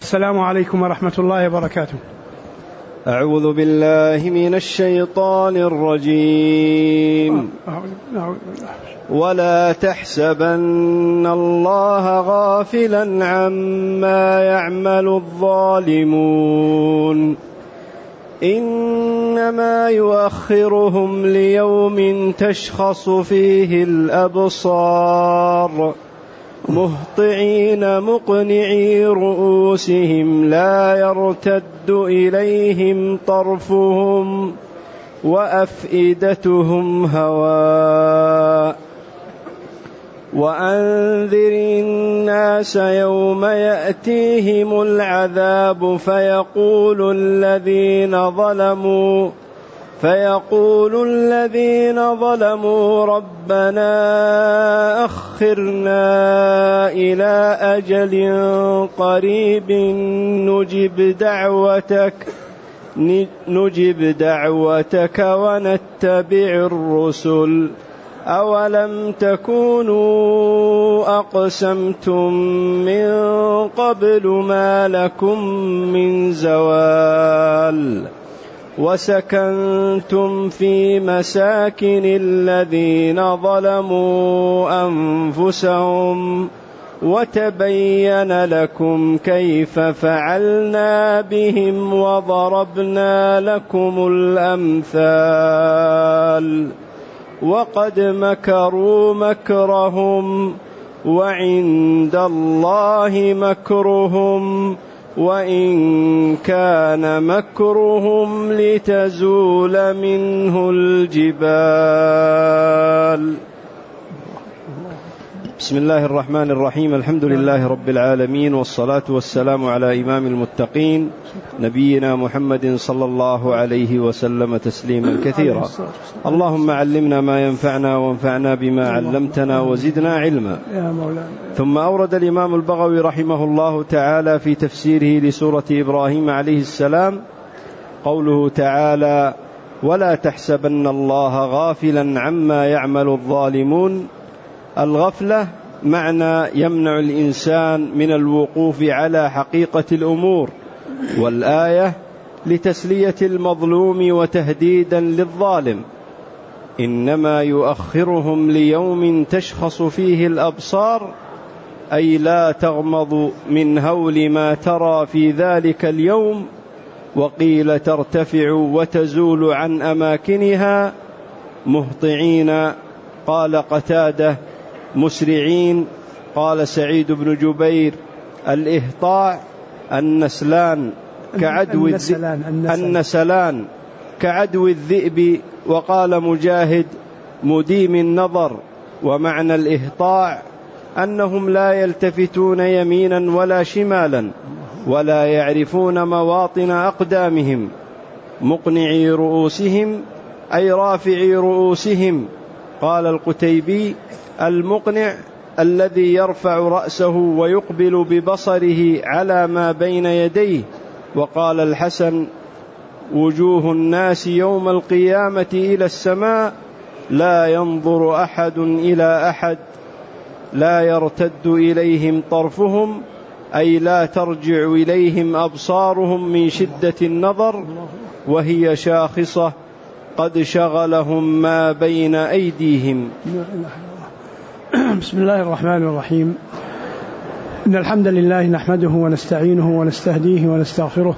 السلام عليكم ورحمة الله وبركاته. أعوذ بالله من الشيطان الرجيم. ولا تحسبن الله غافلا عما يعمل الظالمون إنما يؤخرهم ليوم تشخص فيه الأبصار مهطعين مقنعي رؤوسهم لا يرتد إليهم طرفهم وأفئدتهم هواء وأنذر الناس يوم يأتيهم العذاب فيقول الذين ظلموا ربنا أخرنا إلى أجل قريب نجب دعوتك ونتبع الرسل أولم تكونوا أقسمتم من قبل ما لكم من زوال وسكنتم في مساكن الذين ظلموا أنفسهم وتبين لكم كيف فعلنا بهم وضربنا لكم الأمثال وقد مكروا مكرهم وعند الله مكرهم وإن كان مكرهم لتزول منه الجبال. بسم الله الرحمن الرحيم. الحمد لله رب العالمين، والصلاة والسلام على إمام المتقين نبينا محمد صلى الله عليه وسلم تسليما كثيرا. اللهم علمنا ما ينفعنا وانفعنا بما علمتنا وزدنا علما. ثم أورد الإمام البغوي رحمه الله تعالى في تفسيره لسورة إبراهيم عليه السلام قوله تعالى: ولا تحسبن الله غافلا عما يعمل الظالمون. الغفلة معنى يمنع الإنسان من الوقوف على حقيقة الأمور، والآية لتسلية المظلوم وتهديدا للظالم. إنما يؤخرهم ليوم تشخص فيه الأبصار، أي لا تغمض من هول ما ترى في ذلك اليوم، وقيل ترتفع وتزول عن أماكنها مهطعين، قال قتادة مسرعين، قال سعيد بن جبير الإهطاع النسلان كعدو الذئب، وقال مجاهد مديم النظر. ومعنى الإهطاع أنهم لا يلتفتون يمينا ولا شمالا ولا يعرفون مواطن أقدامهم، مقنعي رؤوسهم أي رافعي رؤوسهم. قال القتيبي المقنع الذي يرفع رأسه ويقبل ببصره على ما بين يديه. وقال الحسن وجوه الناس يوم القيامة إلى السماء لا ينظر أحد إلى أحد لا يرتد إليهم طرفهم، أي لا ترجع إليهم أبصارهم من شدة النظر، وهي شاخصة قد شغلهم ما بين أيديهم. بسم الله الرحمن الرحيم. إن الحمد لله نحمده ونستعينه ونستهديه ونستغفره،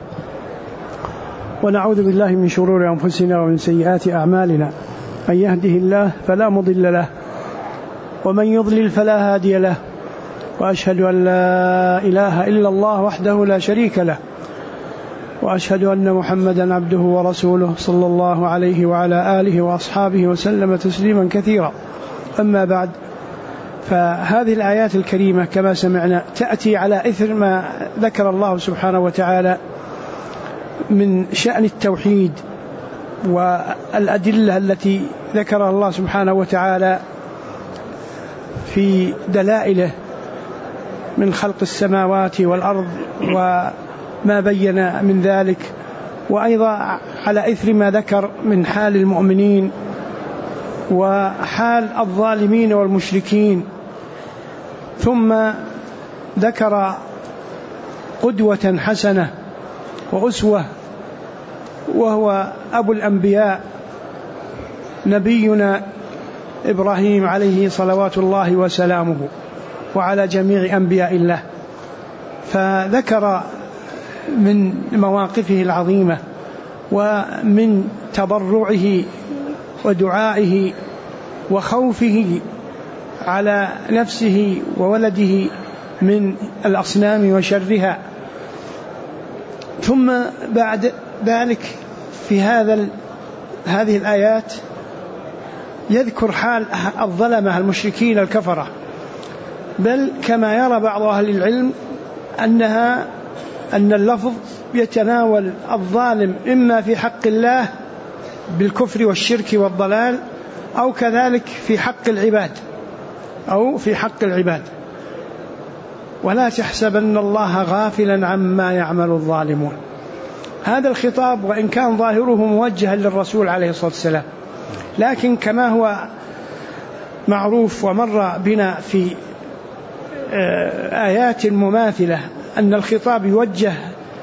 ونعوذ بالله من شرور أنفسنا ومن سيئات أعمالنا. من يهده الله فلا مضل له، ومن يضلل فلا هادي له، وأشهد أن لا إله إلا الله وحده لا شريك له، وأشهد أن محمدا عبده ورسوله صلى الله عليه وعلى آله وأصحابه وسلم تسليما كثيرا. أما بعد، فهذه الآيات الكريمة كما سمعنا تأتي على إثر ما ذكر الله سبحانه وتعالى من شأن التوحيد والأدلة التي ذكرها الله سبحانه وتعالى في دلائله من خلق السماوات والأرض وما بين من ذلك، وأيضا على إثر ما ذكر من حال المؤمنين وحال الظالمين والمشركين. ثم ذكر قدوة حسنة وأسوة، وهو أبو الأنبياء نبينا إبراهيم عليه صلوات الله وسلامه وعلى جميع أنبياء الله. فذكر من مواقفه العظيمة ومن تضرعه ودعائه وخوفه على نفسه وولده من الأصنام وشرها. ثم بعد ذلك في هذه الآيات يذكر حال الظلمة المشركين الكفرة، بل كما يرى بعض أهل العلم أن اللفظ يتناول الظالم إما في حق الله بالكفر والشرك والضلال، أو كذلك في حق العباد ولا تحسبن الله غافلا عما يعمل الظالمون. هذا الخطاب وإن كان ظاهره موجها للرسول عليه الصلاة والسلام، لكن كما هو معروف ومر بنا في آيات مماثلة أن الخطاب يوجه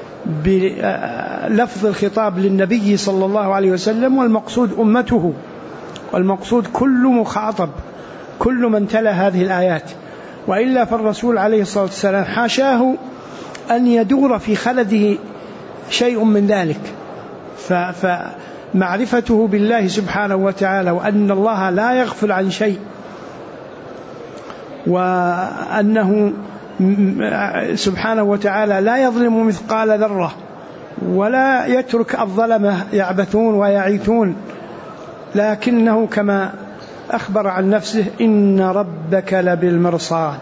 بلفظ الخطاب للنبي صلى الله عليه وسلم، والمقصود أمته، والمقصود كل مخاطب، كل من تلا هذه الآيات. وإلا فالرسول عليه الصلاة والسلام حاشاه أن يدور في خلده شيء من ذلك، فمعرفته بالله سبحانه وتعالى وأن الله لا يغفل عن شيء، وأنه سبحانه وتعالى لا يظلم مثقال ذرة ولا يترك الظلمة يعبثون ويعيثون، لكنه كما أخبر عن نفسه إن ربك لبالمرصاد.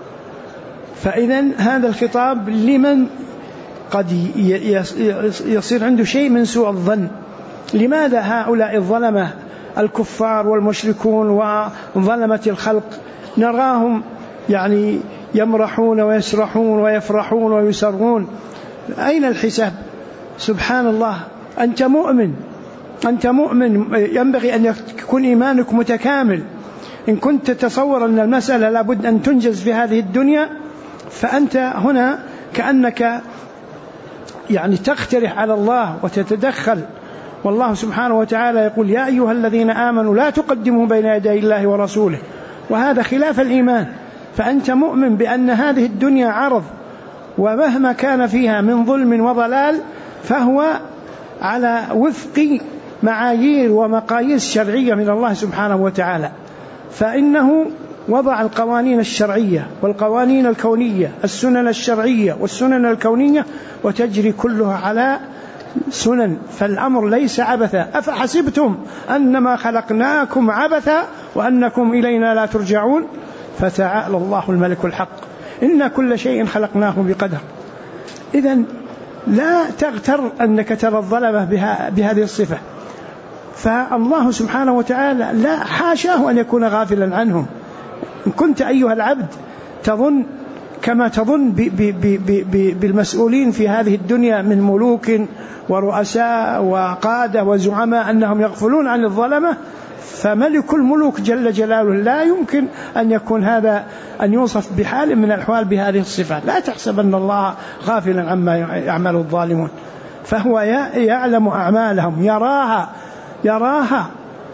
فإذن هذا الخطاب لمن قد يصير عنده شيء من سوء الظن. لماذا هؤلاء الظلمة الكفار والمشركون وظلمة الخلق نراهم يعني يمرحون ويسرحون ويفرحون ويسرون؟ أين الحساب؟ سبحان الله، أنت مؤمن، ينبغي أن يكون إيمانك متكامل. إن كنت تتصور أن المسألة لابد أن تنجز في هذه الدنيا، فأنت هنا كأنك يعني تقترح على الله وتتدخل، والله سبحانه وتعالى يقول يا أيها الذين آمنوا لا تقدموا بين يدي الله ورسوله، وهذا خلاف الإيمان. فأنت مؤمن بأن هذه الدنيا عرض، ومهما كان فيها من ظلم وضلال فهو على وفق معايير ومقاييس شرعية من الله سبحانه وتعالى. فإنه وضع القوانين الشرعية والقوانين الكونية، السنن الشرعية والسنن الكونية، وتجري كلها على سنن. فالأمر ليس عبثا، أفحسبتم أنما خلقناكم عبثا وأنكم إلينا لا ترجعون، فتعالى الله الملك الحق، إن كل شيء خلقناه بقدر. إذن لا تغتر أنك ترى الظلمة بهذه الصفة، فالله سبحانه وتعالى لا حاشاه أن يكون غافلا عنهم. إن كنت أيها العبد تظن كما تظن بالمسؤولين في هذه الدنيا من ملوك ورؤساء وقادة وزعماء أنهم يغفلون عن الظلمة، فملك الملوك جل جلاله لا يمكن أن يكون هذا، أن يوصف بحال من الأحوال بهذه الصفات. لا تحسبن الله غافلا عما يعمل الظالمون، فهو يعلم أعمالهم، يراها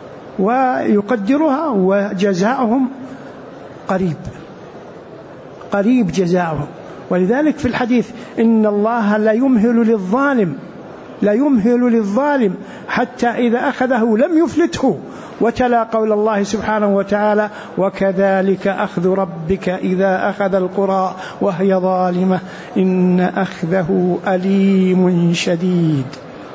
ويقدرها، وجزاؤهم قريب جزاؤهم. ولذلك في الحديث إن الله لا يمهل للظالم حتى إذا أخذه لم يفلته. وتلا قول الله سبحانه وتعالى وكذلك أخذ ربك إذا أخذ القرى وهي ظالمة إن أخذه أليم شديد.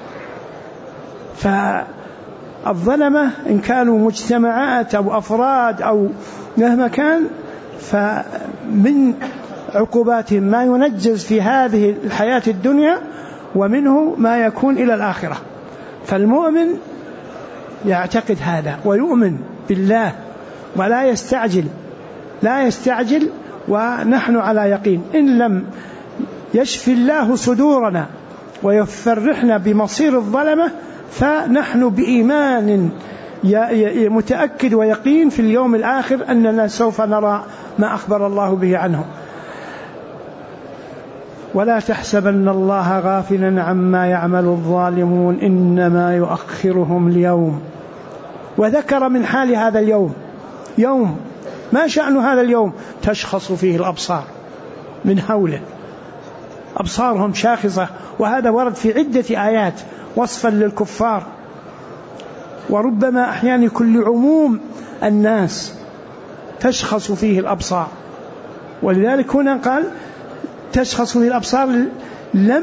فالظلمة إن كانوا مجتمعات أو أفراد أو مهما كان، فمن عقوباتهم ما ينجز في هذه الحياة الدنيا، ومنه ما يكون إلى الآخرة. فالمؤمن يعتقد هذا ويؤمن بالله ولا يستعجل، ونحن على يقين. إن لم يشفي الله صدورنا ويفرحنا بمصير الظلمة، فنحن بإيمان متأكد ويقين في اليوم الآخر أننا سوف نرى ما أخبر الله به عنه. ولا تحسبن الله غافلا عما يعمل الظالمون إنما يؤخرهم ليوم. وذكر من حال هذا اليوم يوم ما شأن هذا اليوم؟ تشخص فيه الأبصار من هوله، أبصارهم شاخصة، وهذا ورد في عدة آيات وصفا للكفار، وربما أحيانا يكون لعموم الناس تشخص فيه الأبصار. ولذلك هنا قال تشخص فيه الأبصار، لم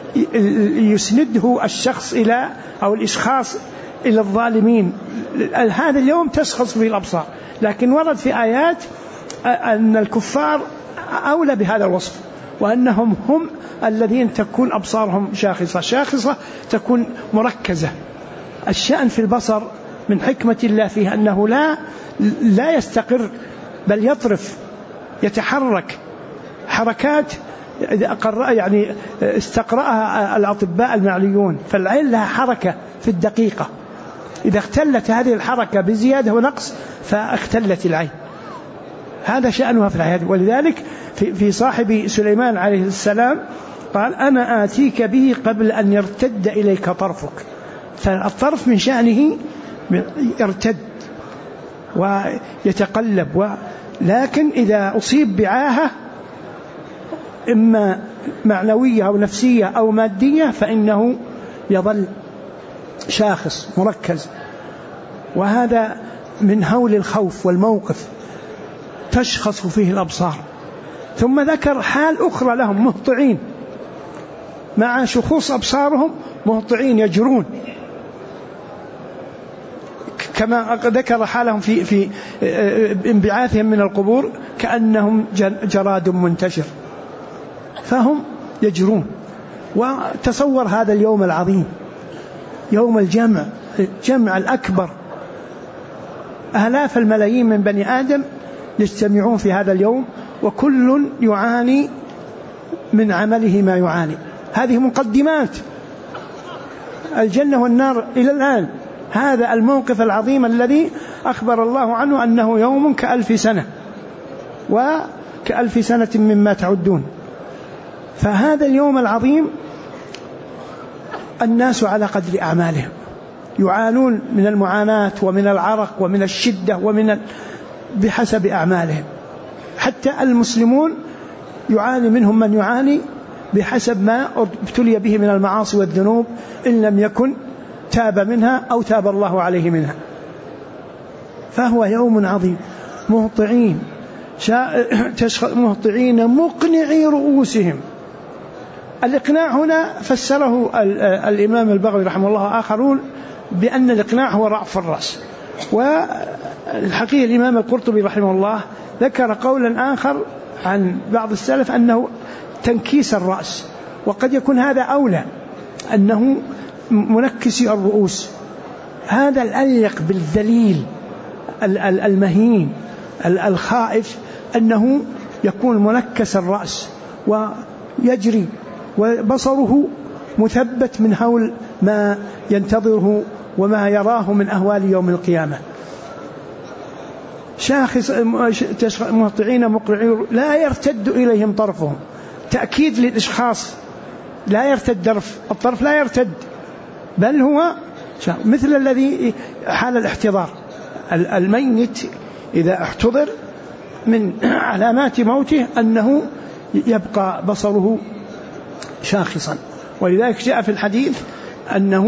يسنده الشخص إلى أو الإشخاص إلى الظالمين، هذا اليوم تشخص فيه الأبصار، لكن ورد في آيات أن الكفار أولى بهذا الوصف، وأنهم هم الذين تكون أبصارهم شاخصة تكون مركزة. الشأن في البصر من حكمة الله فيه أنه لا يستقر بل يطرف، يتحرك حركات يعني استقرأها الأطباء المعنيون، فالعين لها حركة في الدقيقة، إذا اختلت هذه الحركة بزيادة ونقص فاختلت العين، هذا شأنها في الحياة. ولذلك في صاحب سليمان عليه السلام قال أنا آتيك به قبل أن يرتد إليك طرفك، فالطرف من شأنه يرتد ويتقلب، لكن إذا أصيب بعاهة إما معنوية أو نفسية أو مادية فإنه يظل شاخص مركز، وهذا من هول الخوف والموقف تشخص فيه الأبصار. ثم ذكر حال أخرى لهم مهطعين، مع شخوص أبصارهم مهطعين يجرون، كما ذكر حالهم في انبعاثهم من القبور كأنهم جراد منتشر، فهم يجرون. وتصور هذا اليوم العظيم، يوم الجمع الأكبر، آلاف الملايين من بني آدم يجتمعون في هذا اليوم، وكل يعاني من عمله ما يعاني. هذه مقدمات الجنة والنار إلى الآن. هذا الموقف العظيم الذي أخبر الله عنه أنه يوم كألف سنة، وكألف سنة مما تعدون. فهذا اليوم العظيم الناس على قدر أعمالهم يعانون من المعاناة ومن العرق ومن الشدة بحسب أعمالهم. حتى المسلمون يعاني منهم من يعاني بحسب ما ابتلي به من المعاصي والذنوب، إن لم يكن تاب منها أو تاب الله عليه منها. فهو يوم عظيم، مهطعين مقنعي رؤوسهم. الإقناع هنا فسره الإمام البغوي رحمه الله آخرون بأن الإقناع هو رأف الرأس، والحقيقة الإمام القرطبي رحمه الله ذكر قولا آخر عن بعض السلف أنه تنكيس الرأس، وقد يكون هذا أولى، أنه منكسي الرؤوس، هذا الأليق بالذليل المهين الخائف، أنه يكون منكس الرأس ويجري وبصره مثبت من هول ما ينتظره وما يراه من أهوال يوم القيامة. مهطعين مقنعين لا يرتد إليهم طرفهم، تأكيد للإشخاص، لا يرتد الطرف لا يرتد، بل هو مثل الذي حال الاحتضار. الميت إذا احتضر من علامات موته أنه يبقى بصره شاخصا. ولذلك جاء في الحديث أنه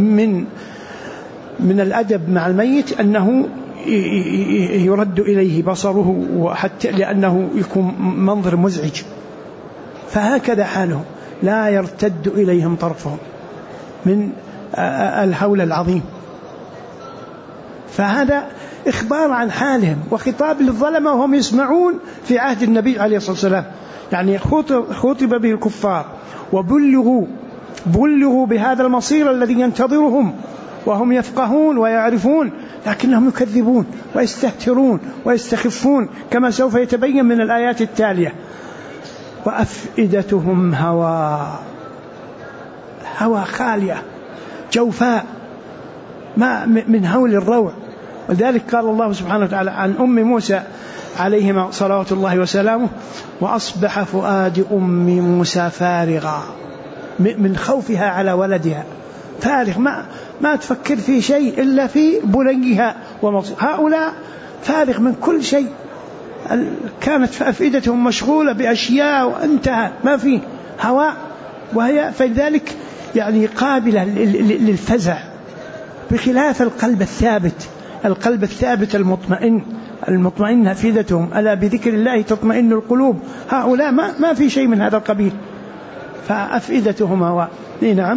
من الأدب مع الميت أنه يرد إليه بصره، وحتى لأنه يكون منظر مزعج. فهكذا حالهم، لا يرتد إليهم طرفهم من الهول العظيم. فهذا إخبار عن حالهم وخطاب للظلمة وهم يسمعون في عهد النبي عليه الصلاة والسلام، يعني خطب به الكفار وبلغوا بهذا المصير الذي ينتظرهم، وهم يفقهون ويعرفون، لكنهم يكذبون ويستهترون ويستخفون كما سوف يتبين من الآيات التالية. وأفئدتهم هوى خالية جوفاء، ما من هول الروع ولذلك قال الله سبحانه وتعالى عن أم موسى عليهما صلوات الله وسلامه: وأصبح فؤاد أم موسى فارغا، من خوفها على ولدها، فارغ، ما تفكر في شيء إلا في بنيها ومصير. هؤلاء فارغ من كل شيء، كانت أفئدتهم مشغولة بأشياء وانتهى، ما فيه هواء، وهي فلذلك يعني قابلة للفزع، بخلاف القلب الثابت المطمئن أفئدتهم، ألا بذكر الله تطمئن القلوب. هؤلاء ما في شيء من هذا القبيل، فأفئدتهم هواء. نعم.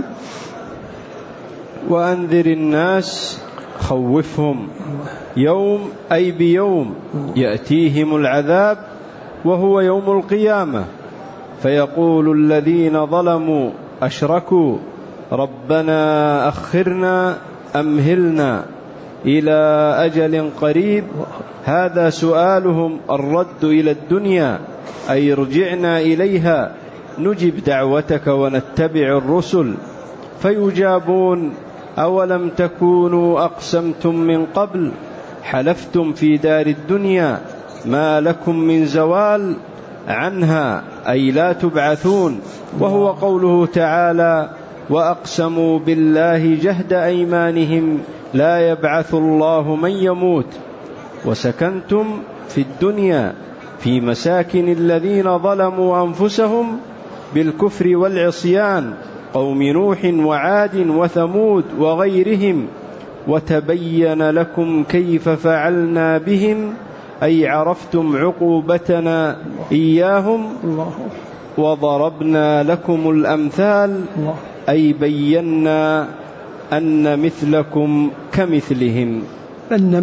وأنذر الناس خوفهم يوم أي بيوم يأتيهم العذاب وهو يوم القيامة، فيقول الذين ظلموا أشركوا ربنا أخرنا أمهلنا إلى أجل قريب. هذا سؤالهم الرد إلى الدنيا، أي رجعنا إليها نجب دعوتك ونتبع الرسل. فيجابون: أولم تكونوا أقسمتم من قبل حلفتم في دار الدنيا ما لكم من زوال عنها، أي لا تبعثون. وهو قوله تعالى: وأقسموا بالله جهد أيمانهم لا يبعث الله من يموت. وسكنتم في الدنيا في مساكن الذين ظلموا أنفسهم بالكفر والعصيان، قوم نوح وعاد وثمود وغيرهم، وتبين لكم كيف فعلنا بهم، أي عرفتم عقوبتنا إياهم، وضربنا لكم الأمثال، أي بينا أن مثلكم كمثلهم. أن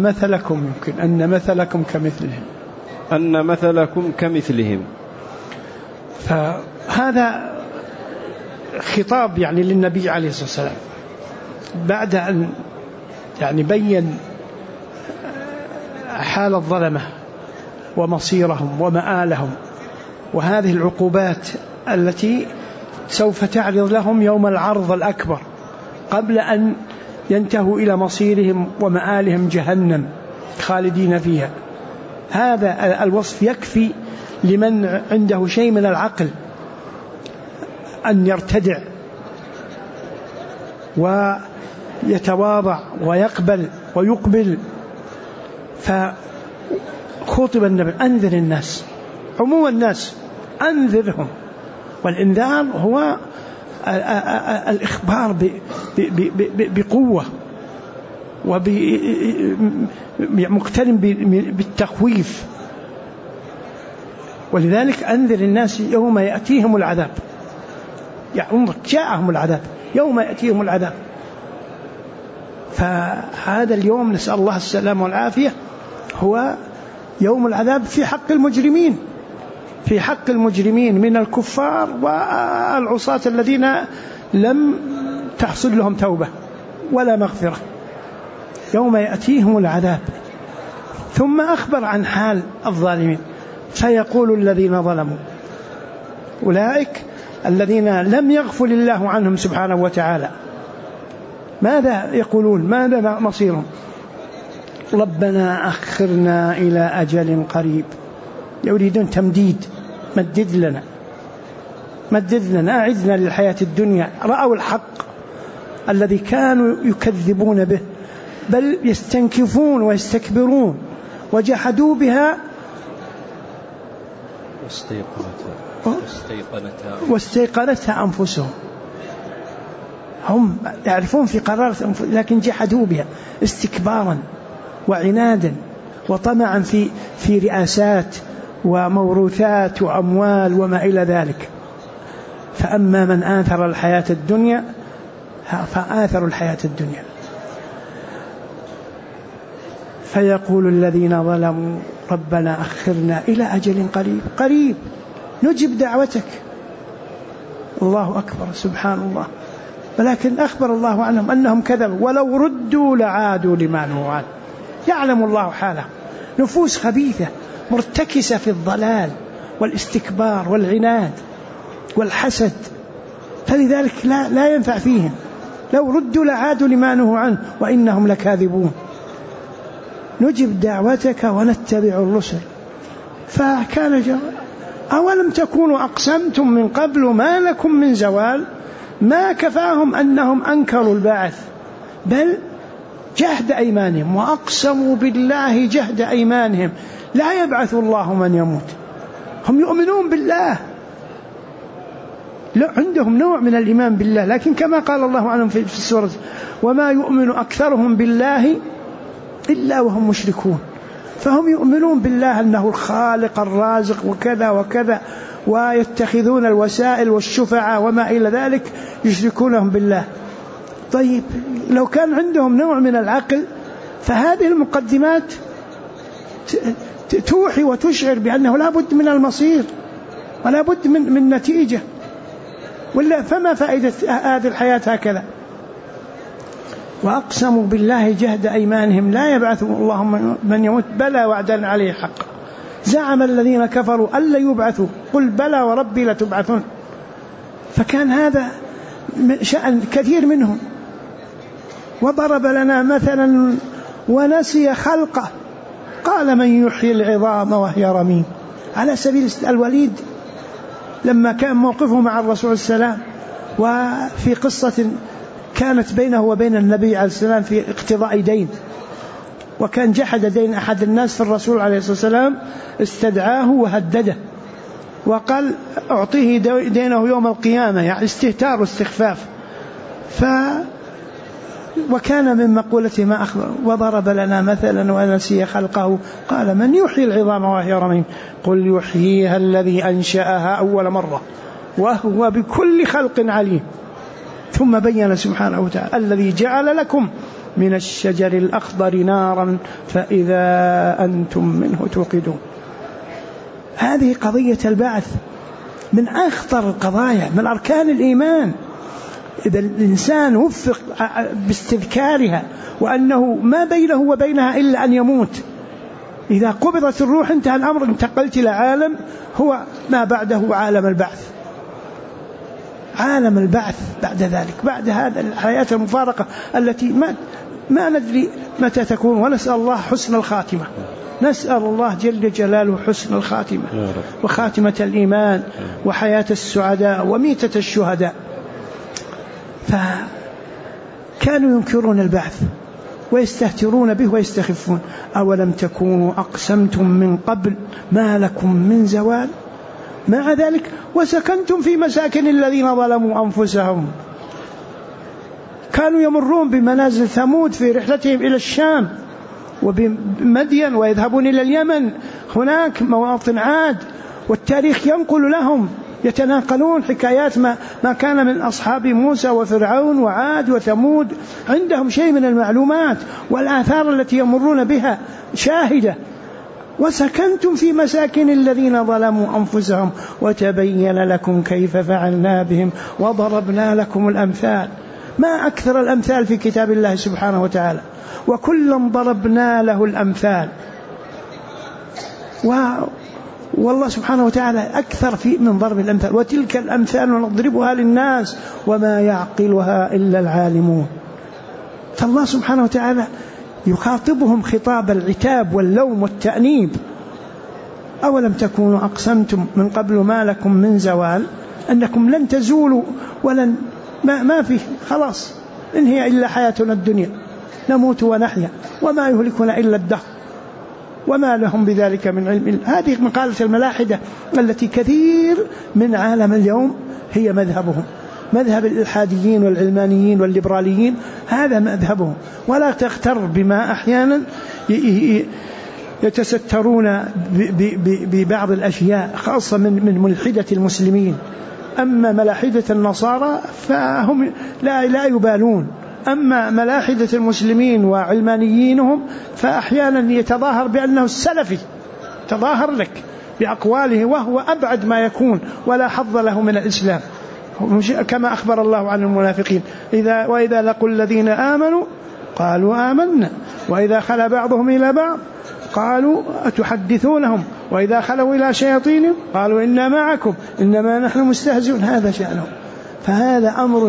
مثلكم كمثلهم. فهذا خطاب يعني للنبي عليه الصلاة والسلام بعد أن يعني بين حال الظلمة ومصيرهم ومآلهم وهذه العقوبات التي سوف تعرض لهم يوم العرض الأكبر قبل أن ينتهوا إلى مصيرهم ومآلهم جهنم خالدين فيها. هذا الوصف يكفي لمن عنده شيء من العقل أن يرتدع ويتواضع ويقبل ويقبل. فخطب النبي: أنذر الناس، عموم الناس أنذرهم. والإنذار هو الإخبار بقوة ومقترن بالتخويف. ولذلك أنذر الناس يوم يأتيهم العذاب، يعني جاءهم العذاب يوم يأتيهم العذاب. فهذا اليوم نسأل الله السلامة والعافية هو يوم العذاب في حق المجرمين من الكفار والعصاة الذين لم تحصل لهم توبة ولا مغفرة. يوم يأتيهم العذاب. ثم أخبر عن حال الظالمين: فيقول الذين ظلموا، أولئك الذين لم يغفل الله عنهم سبحانه وتعالى، ماذا يقولون؟ ماذا مصيرهم؟ ربنا أخرنا إلى أجل قريب. يريدون تمديد، مدد لنا، أعدنا للحياة الدنيا. رأوا الحق الذي كانوا يكذبون به، بل يستنكفون ويستكبرون، وجحدوا بها واستيقنتها أنفسهم. هم يعرفون في قرارة أنفسهم لكن جحدوا بها استكبارا وعنادا وطمعا في رئاسات وموروثات وأموال وما إلى ذلك. فأما من آثر الحياة الدنيا فآثروا الحياة الدنيا. فيقول الذين ظلموا ربنا أخرنا إلى أجل قريب نجب دعوتك. الله أكبر، سبحان الله. ولكن أخبر الله عنهم أنهم كذبوا، ولو ردوا لعادوا لما نهوا عنه. يعلم الله حالهم، نفوس خبيثة مرتكسة في الضلال والاستكبار والعناد والحسد، فلذلك لا ينفع فيهم. لو ردوا لعادوا لما نهوا عنه وإنهم لكاذبون. نجب دعوتك ونتبع الرسل. فكان أولم تكونوا أقسمتم من قبل ما لكم من زوال. ما كفاهم أنهم أنكروا البعث، بل جهد أيمانهم، وأقسموا بالله جهد أيمانهم لا يبعث الله من يموت. هم يؤمنون بالله، لا عندهم نوع من الإيمان بالله، لكن كما قال الله عنهم في السورة: وما يؤمن أكثرهم بالله إلا وهم مشركون. فهم يؤمنون بالله أنه الخالق الرازق وكذا وكذا، ويتخذون الوسائل والشفعاء وما إلى ذلك يشركونهم بالله. طيب لو كان عندهم نوع من العقل فهذه المقدمات توحي وتشعر بأنه لا بد من المصير ولا بد من نتيجة، ولا فما فائدة هذه الحياة هكذا. وأقسموا بالله جهد أيمانهم لا يبعث الله من يموت بلى وعدا عليه حق. زعم الذين كفروا ألا يبعثوا قل بلى وربي لتبعثون. فكان هذا شأن كثير منهم. وضرب لنا مثلا ونسي خلقه قال من يحيي العظام وهي رميم. على سبيل الوليد لما كان موقفه مع الرسول السلام، وفي قصة كانت بينه وبين النبي عليه السلام في اقتضاء دين، وكان جحد دين أحد الناس، في الرسول عليه الصلاة والسلام استدعاه وهدده وقال أعطيه دينه يوم القيامة، يعني استهتار واستخفاف. وكان من مقولته ما أخبر. وضرب لنا مثلا ونسي خلقه قال من يحيي العظام وهي رميم قل يحييها الذي أنشأها أول مرة وهو بكل خلق عليم. ثم بين سبحانه وتعالى الذي جعل لكم من الشجر الأخضر نارا فإذا أنتم منه توقدون. هذه قضية البعث من أخطر القضايا، من أركان الإيمان. إذا الإنسان وفق باستذكارها وأنه ما بينه وبينها إلا أن يموت، إذا قبضت الروح انتهى الأمر، انتقلت إلى عالم هو ما بعده عالم البعث. عالم البعث بعد ذلك، بعد هذا الحياة المفارقة التي ما ندري متى تكون. ونسأل الله حسن الخاتمة، نسأل الله جل جلاله حسن الخاتمة وخاتمة الإيمان وحياة السعداء وميتة الشهداء. فكانوا ينكرون البعث ويستهترون به ويستخفون. أولم تكونوا أقسمتم من قبل ما لكم من زوال. مع ذلك وسكنتم في مساكن الذين ظلموا أنفسهم. كانوا يمرون بمنازل ثمود في رحلتهم إلى الشام وبمدين، ويذهبون إلى اليمن، هناك مواطن عاد، والتاريخ ينقل لهم، يتناقلون حكايات ما كان من أصحاب موسى وفرعون وعاد وثمود، عندهم شيء من المعلومات والآثار التي يمرون بها شاهدة. وسكنتم في مساكن الذين ظلموا أنفسهم وتبين لكم كيف فعلنا بهم وضربنا لكم الأمثال. ما أكثر الأمثال في كتاب الله سبحانه وتعالى، وكلا ضربنا له الأمثال. والله سبحانه وتعالى أكثر من ضرب الأمثال. وتلك الأمثال نضربها للناس وما يعقلها إلا العالمون. فالله سبحانه وتعالى يخاطبهم خطاب العتاب واللوم والتأنيب. أولم تكونوا أقسمتم من قبل ما لكم من زوال، أنكم لن تزولوا ولن ما فيه، خلاص إن هي إلا حياتنا الدنيا نموت ونحيا وما يهلكنا إلا الدهر وما لهم بذلك من علم. هذه مقالة الملاحدة التي كثير من عالم اليوم هي مذهبهم، مذهب الإلحاديين والعلمانيين والليبراليين، هذا مذهبهم. ولا تغتر بما أحيانا يتسترون ببعض الأشياء خاصة من ملحدة المسلمين. أما ملاحدة النصارى فهم لا يبالون، أما ملاحدة المسلمين وعلمانيينهم فأحيانا يتظاهر بأنه السلفي، تظاهر لك بأقواله وهو أبعد ما يكون ولا حظ له من الإسلام، كما أخبر الله عن المنافقين وإذا لقوا الذين آمنوا قالوا آمنا وإذا خلا بعضهم إلى بعض قالوا أتحدثونهم وإذا خلوا إلى شياطينهم قالوا إنا معكم إنما نحن مستهزئون. هذا شأنهم. فهذا أمر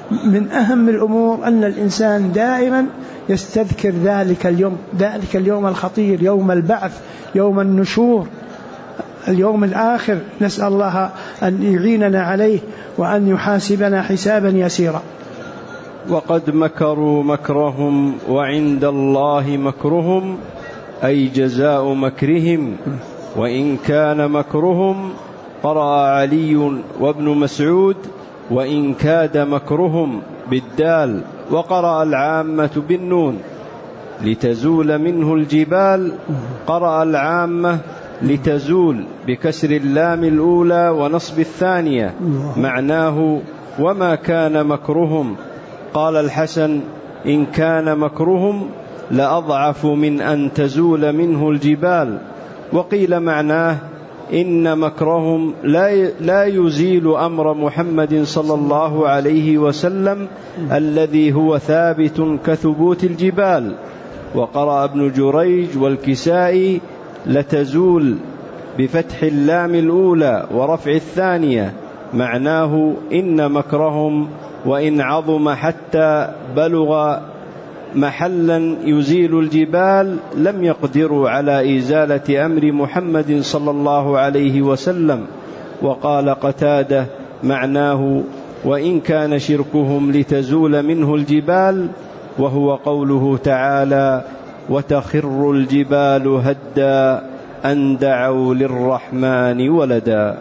من أهم الأمور أن الإنسان دائما يستذكر ذلك اليوم الخطير، يوم البعث، يوم النشور، اليوم الآخر. نسأل الله أن يعيننا عليه وأن يحاسبنا حسابا يسيرا. وقد مكروا مكرهم وعند الله مكرهم، أي جزاء مكرهم. وإن كان مكرهم، قرأ علي وابن مسعود وإن كاد مكرهم بالدال، وقرأ العامة بالنون لتزول منه الجبال، قرأ العامة لتزول بكسر اللام الأولى ونصب الثانية، معناه وما كان مكرهم. قال الحسن: إن كان مكرهم لأضعف من أن تزول منه الجبال. وقيل معناه إن مكرهم لا يزيل أمر محمد صلى الله عليه وسلم الذي هو ثابت كثبوت الجبال. وقرأ ابن جريج والكسائي لتزول بفتح اللام الأولى ورفع الثانية، معناه إن مكرهم وإن عظم حتى بلغ محلا يزيل الجبال لم يقدروا على إزالة أمر محمد صلى الله عليه وسلم. وقال قتادة معناه وإن كان شركهم لتزول منه الجبال، وهو قوله تعالى: وتخر الجبال هدا أن دعوا للرحمن ولدا.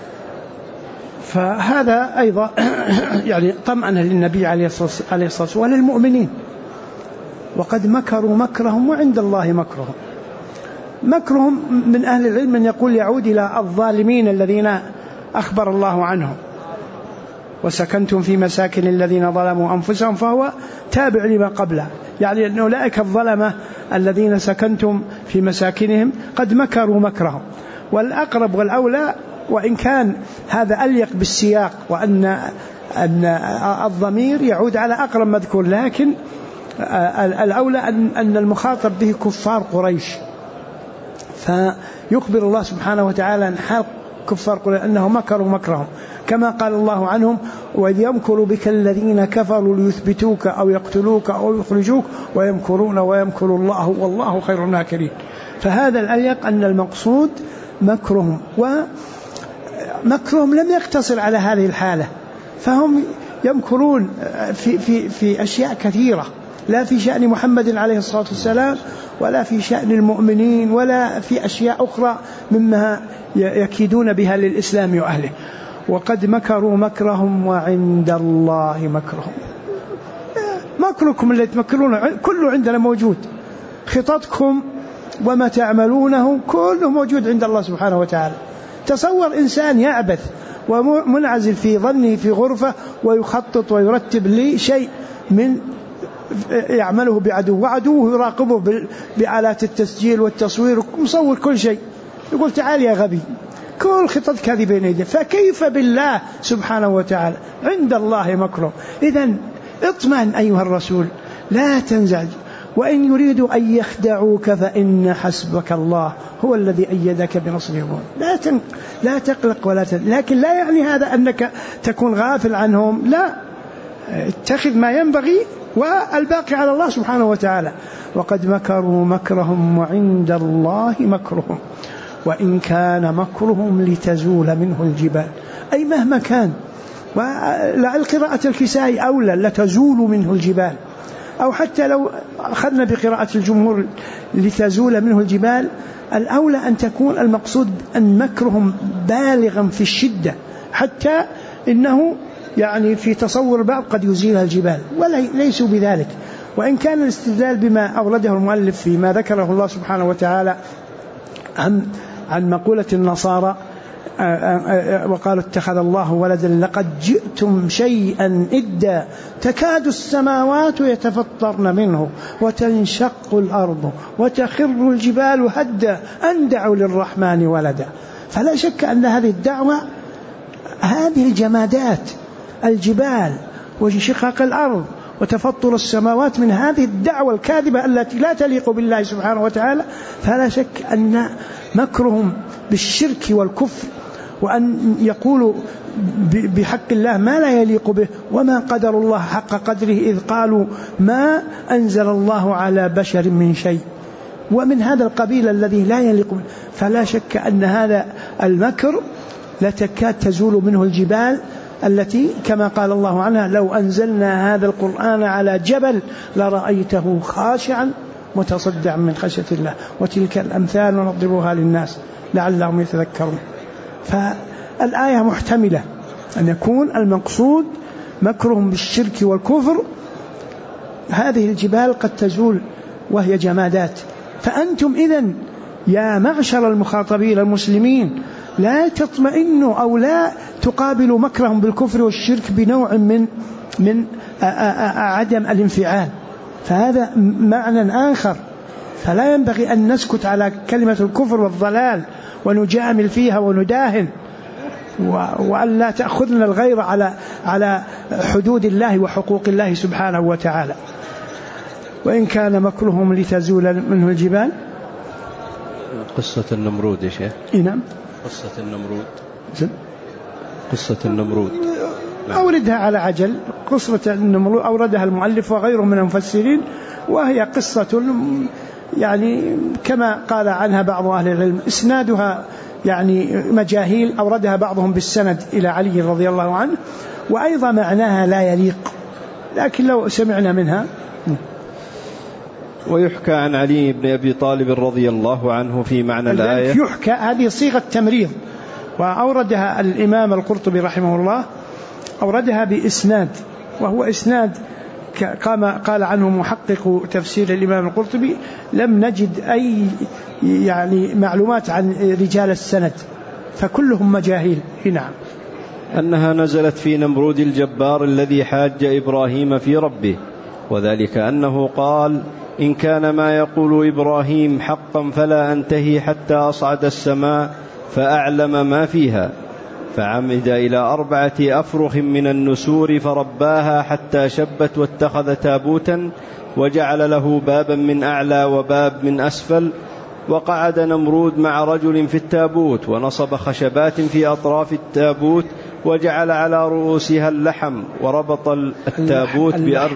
فهذا أيضا يعني طمعا للنبي عليه الصلاة والسلام وللمؤمنين. وقد مكروا مكرهم وعند الله مكرهم. مكرهم من أهل العلم من يقول يعود إلى الظالمين الذين أخبر الله عنهم: وسكنتم في مساكن الذين ظلموا أنفسهم، فهو تابع لما قبله، يعني أن أولئك الظلمة الذين سكنتم في مساكنهم قد مكروا مكرهم. والأقرب والأولى، وإن كان هذا أليق بالسياق وأن الضمير يعود على أقرب مذكور، لكن الأولى أن المخاطب به كفار قريش، فيخبر الله سبحانه وتعالى عن حال كفار قريش أنهم مكروا مكرهم، كما قال الله عنهم: وإذ يمكر بك الذين كفروا ليثبتوك أو يقتلوك أو يخرجوك ويمكرون ويمكر الله والله خير الماكرين. فهذا الأليق أن المقصود مكرهم، ومكرهم لم يقتصر على هذه الحالة، فهم يمكرون في أشياء كثيرة، لا في شأن محمد عليه الصلاة والسلام ولا في شأن المؤمنين ولا في أشياء أخرى مما يكيدون بها للإسلام وأهله. وقد مكروا مكرهم وعند الله مكرهم. مكركم الذي تمكرون كله عندنا موجود، خططكم وما تعملونه كله موجود عند الله سبحانه وتعالى. تصور إنسان يعبث ومنعزل في ظنه في غرفة ويخطط ويرتب لي شيء من يعمله بعدو، وعدوه يراقبه بآلات التسجيل والتصوير ومصور كل شيء، يقول: تعال يا غبي، كل خطتك هذه بين يديه. فكيف بالله سبحانه وتعالى؟ عند الله مكره. إذن اطمئن أيها الرسول، لا تنزعج. وإن يريدوا أن يخدعوك فإن حسبك الله هو الذي أيدك بنصره. لا تقلق ولا لكن لا يعني هذا أنك تكون غافل عنهم، لا، اتخذ ما ينبغي والباقي على الله سبحانه وتعالى. وقد مكروا مكرهم وعند الله مكرهم وإن كان مكرهم لتزول منه الجبال، أي مهما كان. ولعل قراءة الكسائي أولى: لتزول منه الجبال، أو حتى لو أخذنا بقراءة الجمهور لتزول منه الجبال، الأولى أن تكون المقصود أن مكرهم بالغا في الشدة، حتى إنه يعني في تصور بعض قد يزيلها الجبال، وليسوا بذلك. وإن كان الاستدلال بما أورده المؤلف فيما ذكره الله سبحانه وتعالى عن مقولة النصارى وقالوا اتخذ الله ولدا لقد جئتم شيئا إدا تكاد السماوات يتفطرن منه وتنشق الأرض وتخر الجبال هدا أن دعوا للرحمن ولدا. فلا شك أن هذه الدعوة، هذه الجمادات، الجبال وانشقاق الأرض وتفطر السماوات، من هذه الدعوة الكاذبة التي لا تليق بالله سبحانه وتعالى، فلا شك أن مكرهم بالشرك والكفر وأن يقولوا بحق الله ما لا يليق به. وما قدر الله حق قدره إذ قالوا ما أنزل الله على بشر من شيء، ومن هذا القبيل الذي لا يليق به. فلا شك أن هذا المكر لتكاد تزول منه الجبال التي كما قال الله عنها لو أنزلنا هذا القرآن على جبل لرأيته خاشعا متصدعا من خشية الله. وتلك الأمثال نضربها للناس لعلهم يتذكرون. فالآية محتملة أن يكون المقصود مكرهم بالشرك والكفر. هذه الجبال قد تزول وهي جمادات. فأنتم إذن يا معشر المخاطبين المسلمين لا تطمئنوا أو لا تقابلوا مكرهم بالكفر والشرك بنوع من عدم الانفعال، فهذا معنى آخر. فلا ينبغي أن نسكت على كلمة الكفر والضلال ونجامل فيها ونداهن، وأن لا تأخذنا الغيرة على حدود الله وحقوق الله سبحانه وتعالى. وإن كان مكرهم لتزول منه الجبال. قصة النمرود يا شيخ. نعم قصة النمرود أوردها على عجل. قصة النمرود أوردها المؤلف وغيره من المفسرين، وهي قصة يعني كما قال عنها بعض أهل العلم إسنادها يعني مجاهيل، أوردها بعضهم بالسند إلى علي رضي الله عنه، وأيضا معناها لا يليق، لكن لو سمعنا منها. ويحكى عن علي بن أبي طالب رضي الله عنه في معنى الآية. يحكى هذه صيغة تمريض، وأوردها الإمام القرطبي رحمه الله، أوردها بإسناد، وهو إسناد كما قال عنه محقق تفسير الإمام القرطبي لم نجد أي يعني معلومات عن رجال السند، فكلهم مجاهيل. نعم. أنها نزلت في نمرود الجبار الذي حاج إبراهيم في ربه، وذلك أنه قال إن كان ما يقول إبراهيم حقا فلا أنتهي حتى أصعد السماء فأعلم ما فيها، فعمد إلى 4 أفرخ من النسور فرباها حتى شبت، واتخذ تابوتا وجعل له بابا من أعلى وباب من أسفل، وقعد نمرود مع رجل في التابوت، ونصب خشبات في أطراف التابوت وجعل على رؤوسها اللحم، وربط التابوت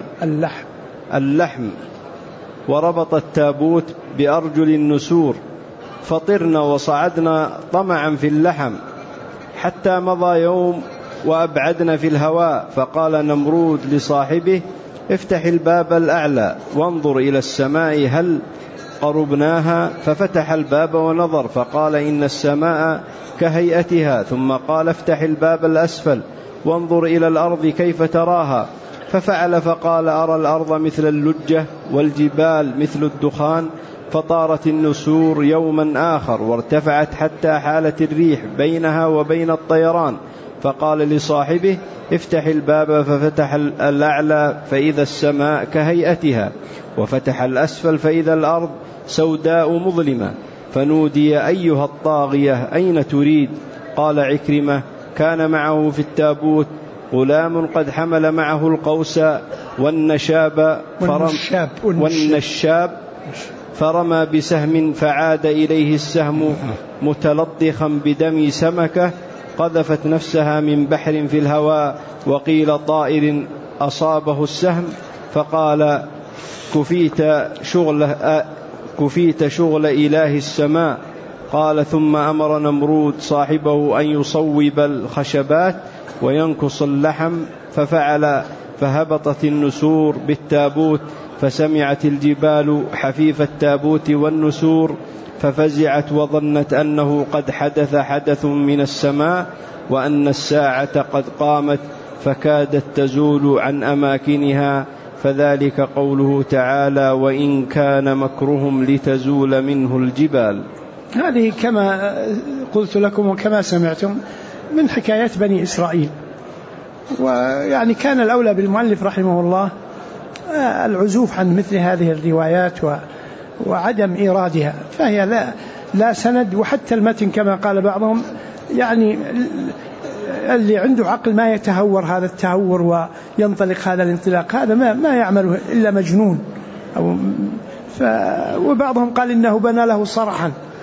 وربط التابوت بأرجل النسور، فطرنا وصعدنا طمعا في اللحم حتى مضى يوم وأبعدنا في الهواء. فقال نمرود لصاحبه افتح الباب الأعلى وانظر إلى السماء هل قربناها، ففتح الباب ونظر فقال إن السماء كهيئتها، ثم قال افتح الباب الأسفل وانظر إلى الأرض كيف تراها، ففعل فقال أرى الأرض مثل اللجة والجبال مثل الدخان، فطارت النسور يوما آخر وارتفعت حتى حالت الريح بينها وبين الطيران، فقال لصاحبه افتح الباب، ففتح الأعلى فإذا السماء كهيئتها، وفتح الأسفل فإذا الأرض سوداء مظلمة، فنودي أيها الطاغية أين تريد؟ قال عكرمة كان معه في غلام قد حمل معه القوس والنشاب فرمى بسهم، فعاد إليه السهم متلطخا بدم سمكة قذفت نفسها من بحر في الهواء، وقيل طائر أصابه السهم، فقال كفيت شغل إله السماء. قال ثم أمر نمرود صاحبه أن يصوب الخشبات وينكص اللحم، ففعل، فهبطت النسور بالتابوت، فسمعت الجبال حفيف التابوت والنسور، ففزعت وظنت أنه قد حدث من السماء، وأن الساعة قد قامت، فكادت تزول عن أماكنها، فذلك قوله تعالى وإن كان مكرهم لتزول منه الجبال. هذه كما قلت لكم وكما سمعتم من حكايات بني إسرائيل، ويعني كان الأولى بالمؤلف رحمه الله العزوف عن مثل هذه الروايات وعدم إيرادها، فهي لا سند، وحتى المتن كما قال بعضهم يعني اللي عنده عقل ما يتهور هذا التهور وينطلق هذا الانطلاق، هذا ما يعمله إلا مجنون. وبعضهم قال إنه بنى له صرحا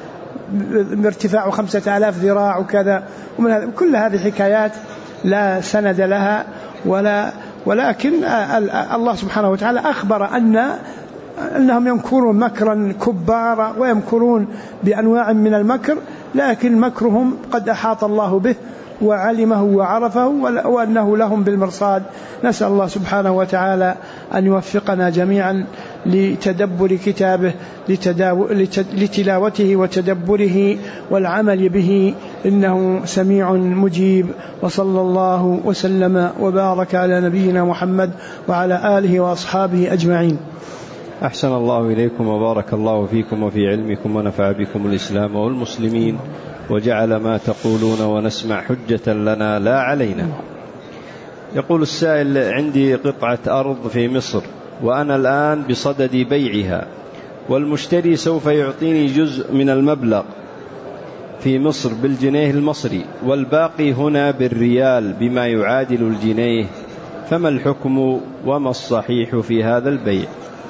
بارتفاع 5000 ذراع وكذا، ومن كل هذه حكايات لا سند لها ولكن الله سبحانه وتعالى أخبر أنهم يمكرون مكرا كبارا ويمكرون بأنواع من المكر، لكن مكرهم قد أحاط الله به وعلمه وعرفه وأنه لهم بالمرصاد. نسأل الله سبحانه وتعالى أن يوفقنا جميعا لتدبر كتابه، لتلاوته وتدبره والعمل به، إنه سميع مجيب. وصلى الله وسلم وبارك على نبينا محمد وعلى آله وأصحابه أجمعين. أحسن الله إليكم وبارك الله فيكم وفي علمكم ونفع بكم الإسلام والمسلمين، وجعل ما تقولون ونسمع حجة لنا لا علينا. يقول السائل: عندي قطعة أرض في مصر وأنا الآن بصدد بيعها، والمشتري سوف يعطيني جزء من المبلغ في مصر بالجنيه المصري والباقي هنا بالريال بما يعادل الجنيه، فما الحكم وما الصحيح في هذا البيع؟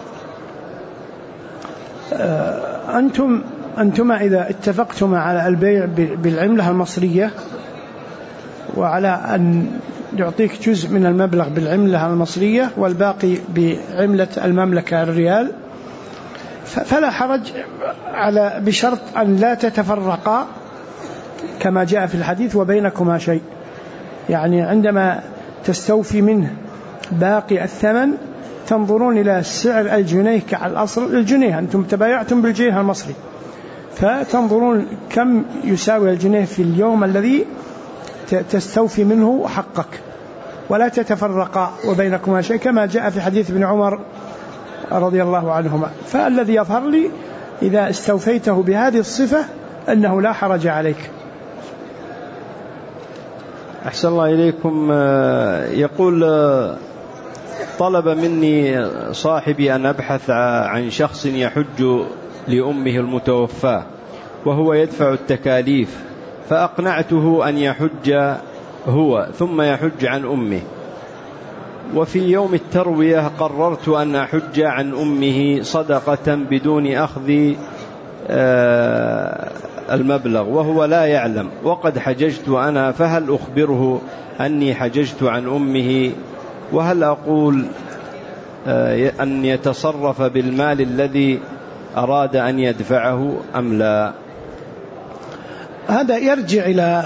أنتما إذا اتفقتما على البيع بالعملة المصرية وعلى أن يعطيك جزء من المبلغ بالعملة المصرية والباقي بعملة المملكة الريال، فلا حرج بشرط أن لا تتفرقا كما جاء في الحديث وبينكما شيء. يعني عندما تستوفي منه باقي الثمن تنظرون إلى سعر الجنيه كالأصل الجنيه، أنتم تبايعتم بالجنيه المصري، فتنظرون كم يساوي الجنيه في اليوم الذي تستوفي منه حقك، ولا تتفرقا وبينكما شيء كما جاء في حديث ابن عمر رضي الله عنهما. فالذي يظهر لي إذا استوفيته بهذه الصفة أنه لا حرج عليك. أحسن الله إليكم. يقول: طلب مني صاحبي أن أبحث عن شخص يحج لأمه المتوفاة وهو يدفع التكاليف، فأقنعته أن يحج هو ثم يحج عن أمه، وفي يوم التروية قررت أن أحج عن أمه صدقة بدون أخذ المبلغ وهو لا يعلم، وقد حججت أنا، فهل أخبره أني حججت عن أمه؟ وهل أقول أن يتصرف بالمال الذي أراد أن يدفعه أم لا؟ هذا يرجع إلى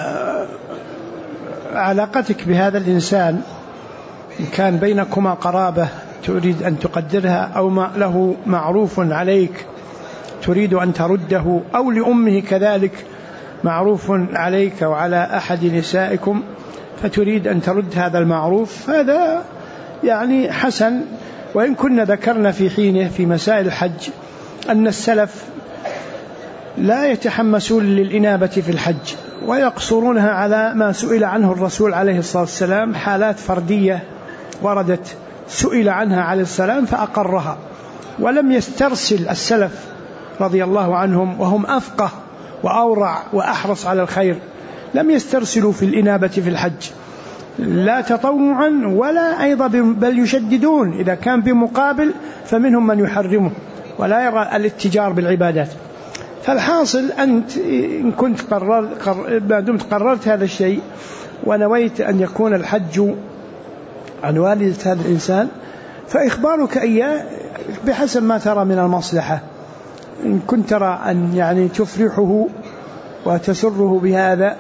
علاقتك بهذا الإنسان، إن كان بينكما قرابة تريد أن تقدرها، أو ما له معروف عليك تريد أن ترده، أو لأمه كذلك معروف عليك وعلى أحد نسائكم فتريد أن ترد هذا المعروف، هذا يعني حسن. وإن كنا ذكرنا في حينه في مسائل الحج أن السلف لا يتحمسون للإنابة في الحج ويقصرونها على ما سئل عنه الرسول عليه الصلاة والسلام، حالات فردية وردت سئل عنها عليه السلام فأقرها، ولم يسترسل السلف رضي الله عنهم وهم أفقه وأورع وأحرص على الخير، لم يسترسلوا في الإنابة في الحج لا تطوعا ولا أيضا، بل يشددون إذا كان بمقابل، فمنهم من يحرمه ولا يرى الاتجار بالعبادات. فالحاصل أنت إن كنت ما دمت قررت هذا الشيء ونويت أن يكون الحج عن والدة هذا الإنسان، فإخبارك إياه بحسب ما ترى من المصلحة. إن كنت ترى أن يعني تفرحه وتسره بهذا،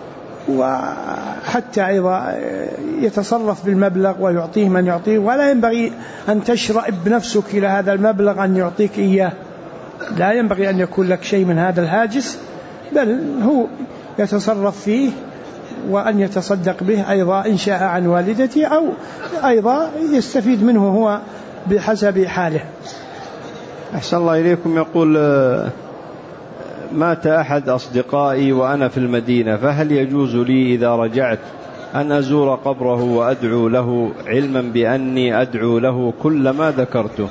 وحتى أيضا يتصرف بالمبلغ ويعطيه من يعطيه، ولا ينبغي أن تشرئب بنفسك إلى هذا المبلغ أن يعطيك إياه، لا ينبغي أن يكون لك شيء من هذا الهاجس، بل هو يتصرف فيه وأن يتصدق به أيضا إن شاء عن والدته، أو أيضا يستفيد منه هو بحسب حاله. أحسن الله إليكم. يقول: مات أحد أصدقائي وأنا في المدينة، فهل يجوز لي إذا رجعت أن أزور قبره وأدعو له، علما بأني أدعو له كل ما ذكرته؟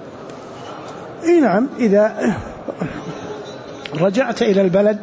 نعم، إذا رجعت إلى البلد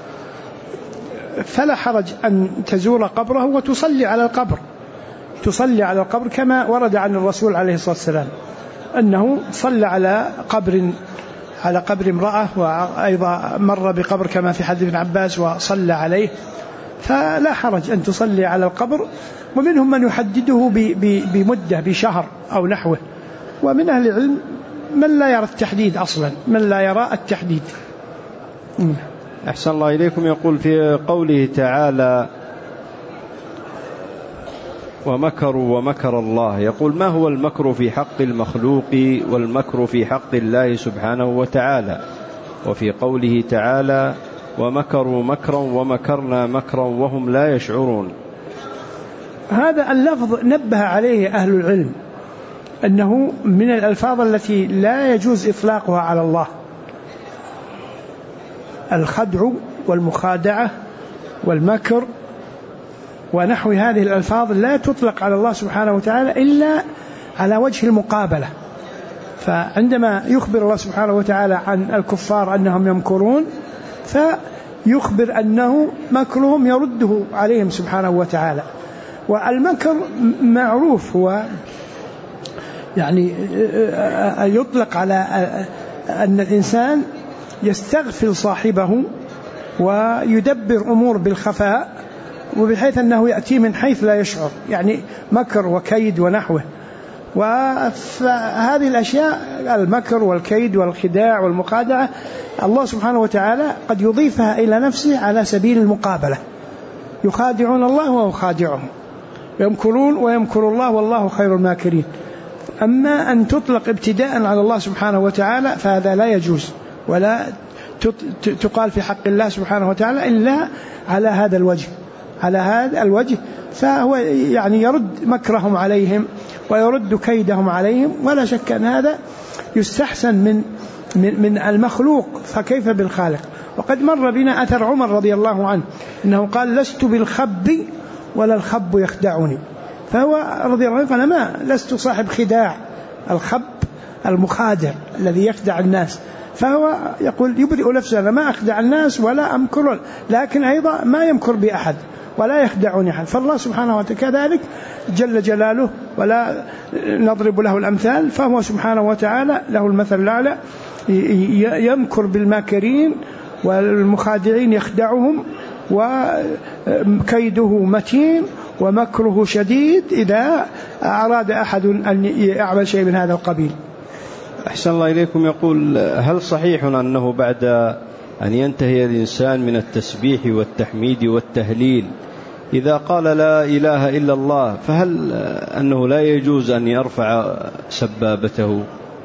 فلا حرج أن تزور قبره وتصلي على القبر، تصلي على القبر كما ورد عن الرسول عليه الصلاة والسلام أنه صلى على قبر على قبر امرأة، وأيضا مر بقبر كما في حديث ابن عباس وصلى عليه، فلا حرج أن تصلي على القبر. ومنهم من يحدده بمدة بشهر أو نحوه، ومن أهل العلم من لا يرى التحديد أصلا، من لا يرى التحديد. أحسن الله إليكم. يقول في قوله تعالى ومكروا ومكر الله، يقول ما هو المكر في حق المخلوق والمكر في حق الله سبحانه وتعالى؟ وفي قوله تعالى ومكروا مكرا ومكرنا مكرا وهم لا يشعرون. هذا اللفظ نبه عليه أهل العلم أنه من الألفاظ التي لا يجوز إطلاقها على الله. الخدع والمخادعة والمكر ونحو هذه الألفاظ لا تطلق على الله سبحانه وتعالى إلا على وجه المقابلة. فعندما يخبر الله سبحانه وتعالى عن الكفار أنهم يمكرون، فيخبر أنه مكرهم يرده عليهم سبحانه وتعالى. والمكر معروف، هو يعني يطلق على أن الإنسان يستغفل صاحبه ويدبر أمور بالخفاء، وبحيث أنه يأتي من حيث لا يشعر، يعني مكر وكيد ونحوه. وهذه الأشياء المكر والكيد والخداع والمخادعة الله سبحانه وتعالى قد يضيفها إلى نفسه على سبيل المقابلة، يخادعون الله وهو خادعهم، يمكرون ويمكر الله والله خير الماكرين. أما أن تطلق ابتداء على الله سبحانه وتعالى فهذا لا يجوز، ولا تقال في حق الله سبحانه وتعالى إلا على هذا الوجه، على هذا الوجه. فهو يعني يرد مكرهم عليهم ويرد كيدهم عليهم، ولا شك أن هذا يستحسن من المخلوق، فكيف بالخالق؟ وقد مر بنا أثر عمر رضي الله عنه إنه قال لست بالخب ولا الخب يخدعني. فهو رضي الله عنه قال ما لست صاحب خداع، الخب المخادع الذي يخدع الناس. فهو يقول يبرئ نفسه، أنا ما أخدع الناس ولا أمكر، لكن أيضا ما يمكر بأحد ولا يخدعني أحد. فالله سبحانه وتعالى كذلك جل جلاله ولا نضرب له الأمثال، فهو سبحانه وتعالى له المثل الأعلى، يمكر بالماكرين والمخادعين يخدعهم، وكيده متين ومكره شديد إذا أراد أحد أن يعمل شيء من هذا القبيل. أحسن الله إليكم. يقول هل صحيح أنه بعد أن ينتهي الإنسان من التسبيح والتحميد والتهليل إذا قال لا إله إلا الله، فهل أنه لا يجوز أن يرفع سبابته؟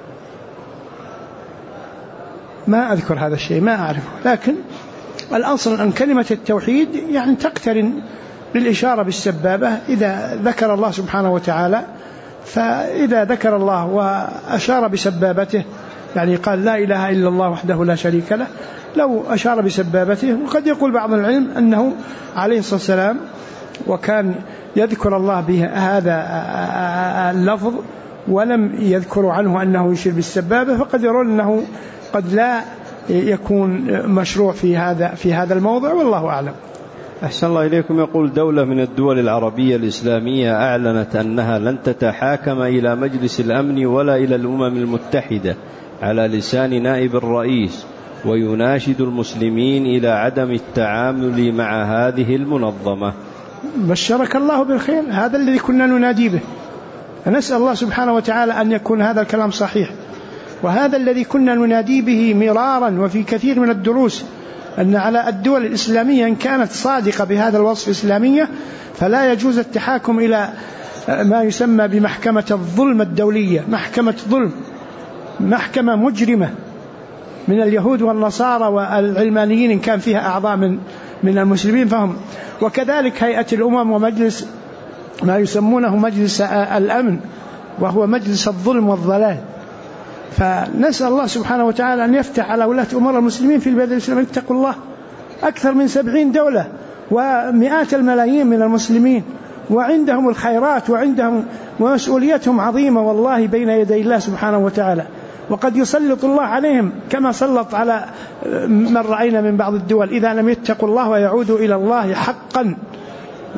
ما أذكر هذا الشيء، ما أعرفه، لكن الأصل أن كلمة التوحيد يعني تقترن بالإشارة بالسبابة إذا ذكر الله سبحانه وتعالى. فإذا ذكر الله وأشار بسبابته، يعني قال لا إله إلا الله وحده لا شريك له، لو أشار بسبابته. وقد يقول بعض العلم أنه عليه الصلاة والسلام وكان يذكر الله بهذا اللفظ ولم يذكر عنه أنه يشير بالسبابة، فقد يرون أنه قد لا يكون مشروع في هذا الموضع، والله أعلم. أحسن الله إليكم. يقول دولة من الدول العربية الإسلامية أعلنت أنها لن تتحاكم إلى مجلس الأمن ولا إلى الأمم المتحدة على لسان نائب الرئيس، ويناشد المسلمين إلى عدم التعامل مع هذه المنظمة. بشرك الله بالخير، هذا الذي كنا ننادي به. نسأل الله سبحانه وتعالى أن يكون هذا الكلام صحيح، وهذا الذي كنا ننادي به مرارا وفي كثير من الدروس، أن على الدول الإسلامية إن كانت صادقة بهذا الوصف إسلامية فلا يجوز التحاكم إلى ما يسمى بمحكمة الظلم الدولية، محكمة ظلم، محكمة مجرمة من اليهود والنصارى والعلمانيين إن كان فيها أعضاء من المسلمين فهم، وكذلك هيئة الأمم ومجلس ما يسمونه مجلس الأمن، وهو مجلس الظلم والضلال. فنسأل الله سبحانه وتعالى أن يفتح على ولاة أمور المسلمين في البلاد الإسلامية اتقوا الله. أكثر من 70 دولة ومئات الملايين من المسلمين، وعندهم الخيرات وعندهم ومسؤوليتهم عظيمة والله بين يدي الله سبحانه وتعالى، وقد يسلط الله عليهم كما سلط على من رأينا من بعض الدول إذا لم يتقوا الله ويعودوا إلى الله حقا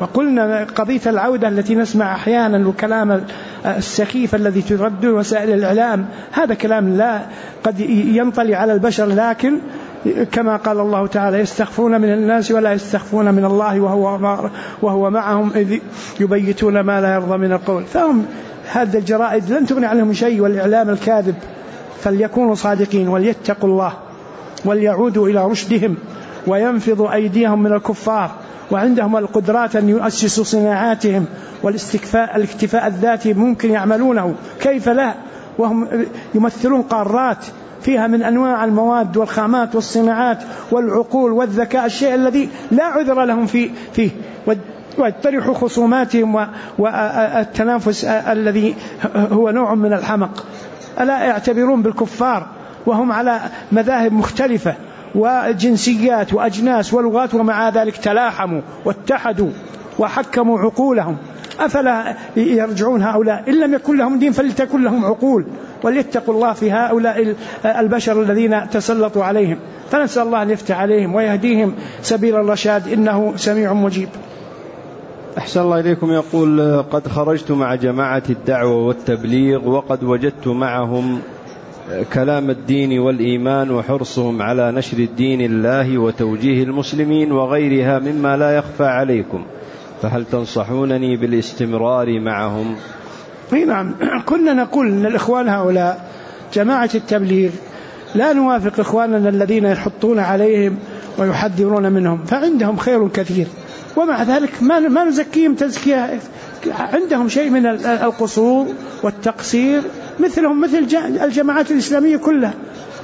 وقلنا قضية العودة التي نسمع أحيانا وكلام السخيف الذي ترد وسائل الإعلام، هذا كلام لا قد ينطلي على البشر، لكن كما قال الله تعالى يستخفون من الناس ولا يستخفون من الله وهو معهم إذ يبيتون ما لا يرضى من القول. فهم هذه الجرائد لن تغني عنهم شيء، والإعلام الكاذب، فليكونوا صادقين وليتقوا الله وليعودوا إلى رشدهم وينفضوا أيديهم من الكفار، وعندهم القدرات أن يؤسسوا صناعاتهم والاكتفاء الذاتي ممكن يعملونه، كيف لا، وهم يمثلون قارات فيها من أنواع المواد والخامات والصناعات والعقول والذكاء، الشيء الذي لا عذر لهم فيه، ويطرحوا خصوماتهم والتنافس الذي هو نوع من الحمق. ألا يعتبرون بالكفار وهم على مذاهب مختلفة وجنسيات وأجناس ولغات، ومع ذلك تلاحموا واتحدوا وحكموا عقولهم؟ أفلا يرجعون هؤلاء؟ إن لم يكن لهم دين فلتكن لهم عقول، وليتقوا الله في هؤلاء البشر الذين تسلطوا عليهم. فنسأل الله أن يفتح عليهم ويهديهم سبيل الرشاد، إنه سميع مجيب. أحسن الله إليكم. يقول: قد خرجت مع جماعة الدعوة والتبليغ، وقد وجدت معهم كلام الدين والإيمان وحرصهم على نشر الدين الله وتوجيه المسلمين وغيرها مما لا يخفى عليكم، فهل تنصحونني بالاستمرار معهم؟ نعم، كنا نقول أن الإخوان هؤلاء جماعة التبليغ لا نوافق إخواننا الذين يحطون عليهم ويحذرون منهم، فعندهم خير كثير، ومع ذلك ما نزكيهم تزكية، عندهم شيء من القصور والتقصير مثلهم مثل الجماعات الإسلامية كلها.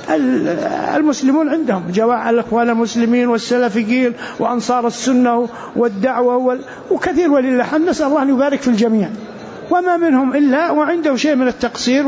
المسلمون عندهم الإخوان المسلمين والسلفيين وأنصار السنة والدعوة وكثير، ولله الحمد، نسأل الله أن يبارك في الجميع، وما منهم إلا وعنده شيء من التقصير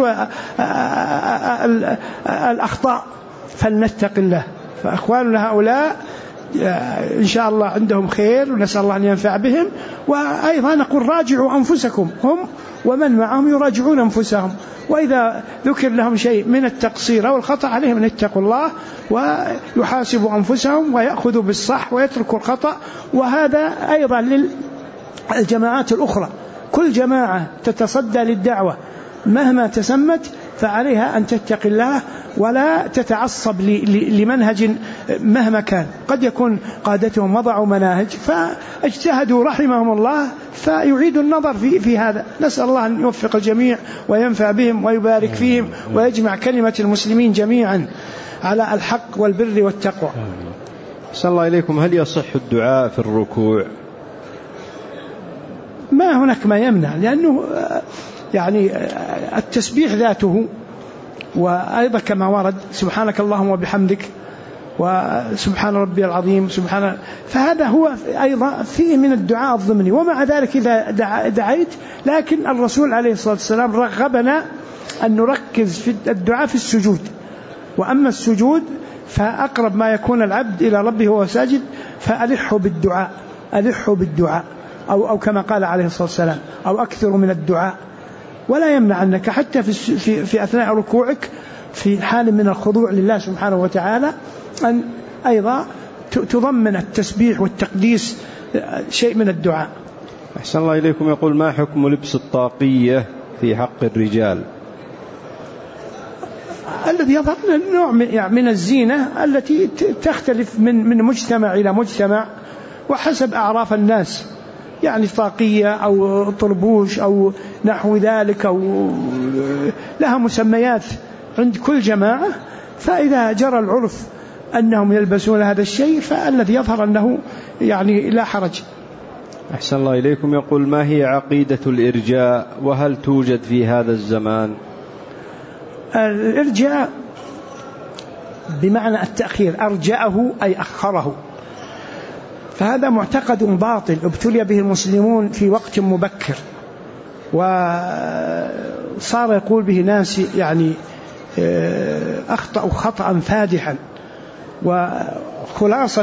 والأخطاء، فلنتق الله. فأخواننا هؤلاء إن شاء الله عندهم خير، ونسأل الله أن ينفع بهم. وأيضا نقول: راجعوا أنفسكم، هم ومن معهم يراجعون أنفسهم، وإذا ذكر لهم شيء من التقصير أو الخطأ عليهم أن يتقوا الله ويحاسبوا أنفسهم ويأخذوا بالصح ويتركوا الخطأ. وهذا أيضا للجماعات الأخرى، كل جماعة تتصدى للدعوة مهما تسمت فعليها أن تتقي الله ولا تتعصب لمنهج مهما كان. قد يكون قادتهم وضعوا مناهج فاجتهدوا رحمهم الله فيعيدوا النظر في هذا. نسأل الله أن يوفق الجميع وينفع بهم ويبارك فيهم ويجمع كلمة المسلمين جميعا على الحق والبر والتقوى. صلى الله إليكم. هل يصح الدعاء في الركوع؟ ما هناك ما يمنع، لأنه يعني التسبيح ذاته، وأيضا كما ورد: سبحانك اللهم وبحمدك وسبحان ربي العظيم سبحان، فهذا هو أيضا فيه من الدعاء الضمني. ومع ذلك إذا دعيت، لكن الرسول عليه الصلاة والسلام رغبنا أن نركز في الدعاء في السجود، وأما السجود فأقرب ما يكون العبد إلى ربه وهو ساجد، فألحوا بالدعاء أو كما قال عليه الصلاة والسلام: أو أكثر من الدعاء. ولا يمنع أنك حتى في أثناء ركوعك في حال من الخضوع لله سبحانه وتعالى أن أيضا تضمن التسبيح والتقديس شيء من الدعاء. أحسن الله إليكم. يقول: ما حكم لبس الطاقية في حق الرجال؟ الذي يظهر نوع من الزينة التي تختلف من مجتمع إلى مجتمع وحسب أعراف الناس، يعني طاقية أو طربوش أو نحو ذلك، أو لها مسميات عند كل جماعة. فإذا جرى العرف أنهم يلبسون هذا الشيء فالذي يظهر أنه يعني لا حرج. أحسن الله إليكم. يقول: ما هي عقيدة الإرجاء، وهل توجد في هذا الزمان؟ الإرجاء بمعنى التأخير، أرجأه أي أخره، فهذا معتقد باطل ابتلي به المسلمون في وقت مبكر، وصار يقول به ناس يعني أخطأوا خطأ فادحا. وخلاصة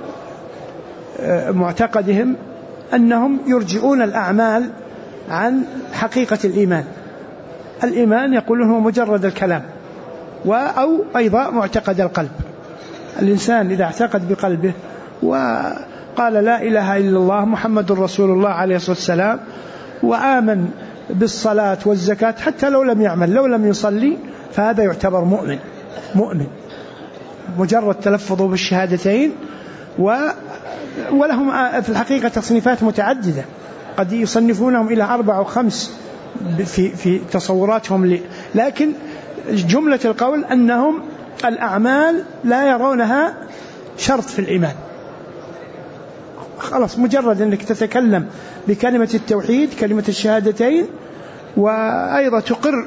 معتقدهم أنهم يرجعون الأعمال عن حقيقة الإيمان يقولون هو مجرد الكلام، أو أيضا معتقد القلب. الإنسان إذا اعتقد بقلبه قال لا إله إلا الله محمد رسول الله عليه الصلاة والسلام وآمن بالصلاة والزكاة حتى لو لم يعمل، لو لم يصلي، فهذا يعتبر مؤمن مجرد تلفظه بالشهادتين. ولهم في الحقيقة تصنيفات متعددة، قد يصنفونهم إلى 4 أو 5 في تصوراتهم لكن جملة القول أنهم الأعمال لا يرونها شرط في الإيمان. خلاص مجرد أنك تتكلم بكلمة التوحيد، كلمة الشهادتين، وأيضا تقر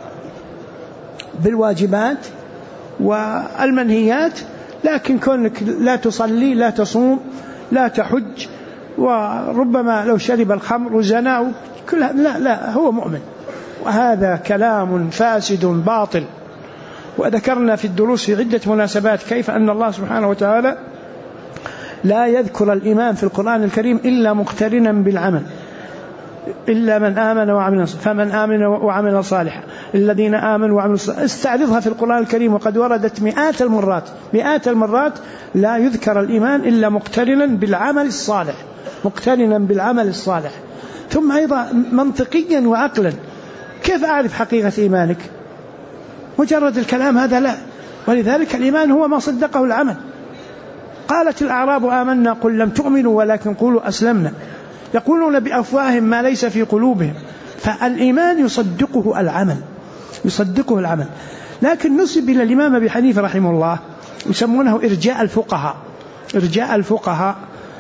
بالواجبات والمنهيات، لكن كونك لا تصلي، لا تصوم، لا تحج، وربما لو شرب الخمر وزنا كلها، لا هو مؤمن. وهذا كلام فاسد باطل. وذكرنا في الدروس في عدة مناسبات كيف أن الله سبحانه وتعالى لا يذكر الإيمان في القرآن الكريم إلا مقترنا بالعمل، إلا من آمن وعمل، فمن آمن وعمل صالحا، الذين آمنوا وعملوا صالحا. استعرضها في القرآن الكريم وقد وردت مئات المرات لا يذكر الإيمان إلا مقترنا بالعمل الصالح. ثم أيضا منطقيا وعقلا كيف أعرف حقيقة إيمانك؟ مجرد الكلام هذا لا. ولذلك الإيمان هو ما صدقه العمل. قالت الأعراب آمنا قل لم تؤمنوا ولكن قولوا أسلمنا، يقولون بأفواههم ما ليس في قلوبهم. فالإيمان يصدقه العمل. لكن نسب إلى الإمام أبي حنيفة رحمه الله يسمونه إرجاء الفقهاء.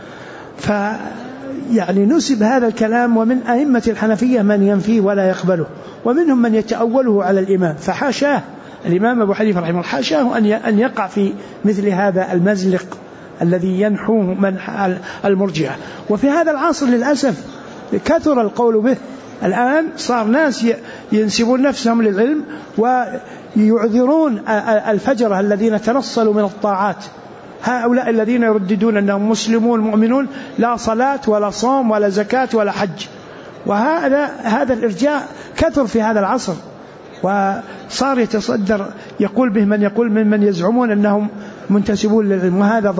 فيعني نسب هذا الكلام، ومن أئمة الحنفية من ينفيه ولا يقبله، ومنهم من يتأوله على الإمام. فحاشاه الإمام أبو حنيفة رحمه الله، حاشاه أن يقع في مثل هذا المزلق الذي ينحوه منح المرجئة. وفي هذا العصر للأسف كثر القول به. الآن صار ناس ينسبون نفسهم للعلم ويعذرون الفجرة الذين تنصلوا من الطاعات، هؤلاء الذين يرددون أنهم مسلمون مؤمنون، لا صلاة ولا صوم ولا زكاة ولا حج. وهذا الإرجاء كثر في هذا العصر، وصار يتصدر يقول به من يقول من يزعمون أنهم منتسبون للعلم، وهذا